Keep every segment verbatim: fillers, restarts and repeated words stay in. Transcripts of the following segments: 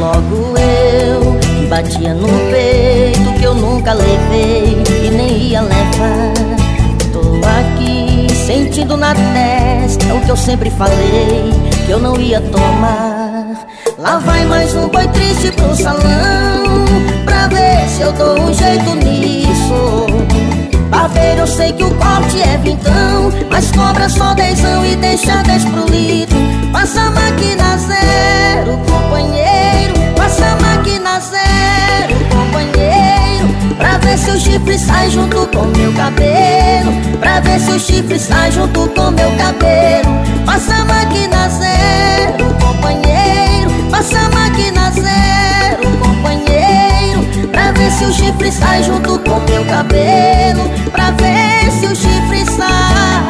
Logo eu, que batia no peito, que eu nunca levei e nem ia levar. Tô aqui sentindo na testa o que eu sempre falei, que eu não ia tomar. Lá vai mais um boi triste pro salão, pra ver se eu dou um jeito nisso. Barbeiro, eu sei que o corte é vintão, mas cobra só dezão e deixa dez pro litro. Passa a máquina zero, companheiro, passa a máquina zero, companheiro, pra ver se o chifre sai junto com meu cabelo, pra ver se o chifre sai junto com meu cabelo. Passa a máquina zero, companheiro, passa a máquina zero, companheiro, pra ver se o chifre sai junto com meu cabelo, pra ver se o chifre sai.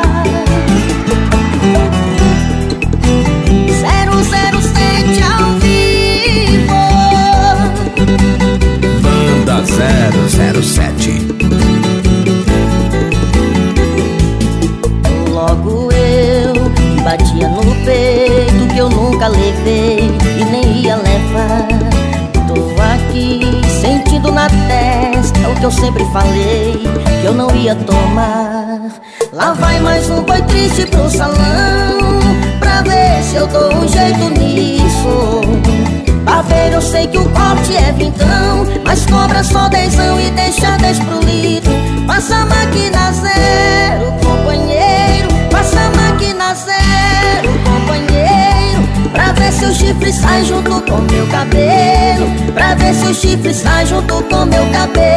Zero zero sete ao vivo. Banda zero zero sete. Logo eu, que batia no peito, que eu nunca levei e nem ia levar. Tô aqui sentindo na testa o que eu sempre falei, que eu não ia tomar. Lá vai mais um boi triste pro salão, pra ver se eu dou um jeito nisso. Barbeiro, eu sei que o corte é vintão, mas cobra só dezão e deixa dez pro litro. Passa a máquina zero, companheiro, passa a máquina zero, companheiro, pra ver se o chifre sai junto com meu cabelo, pra ver se o chifre sai junto com meu cabelo.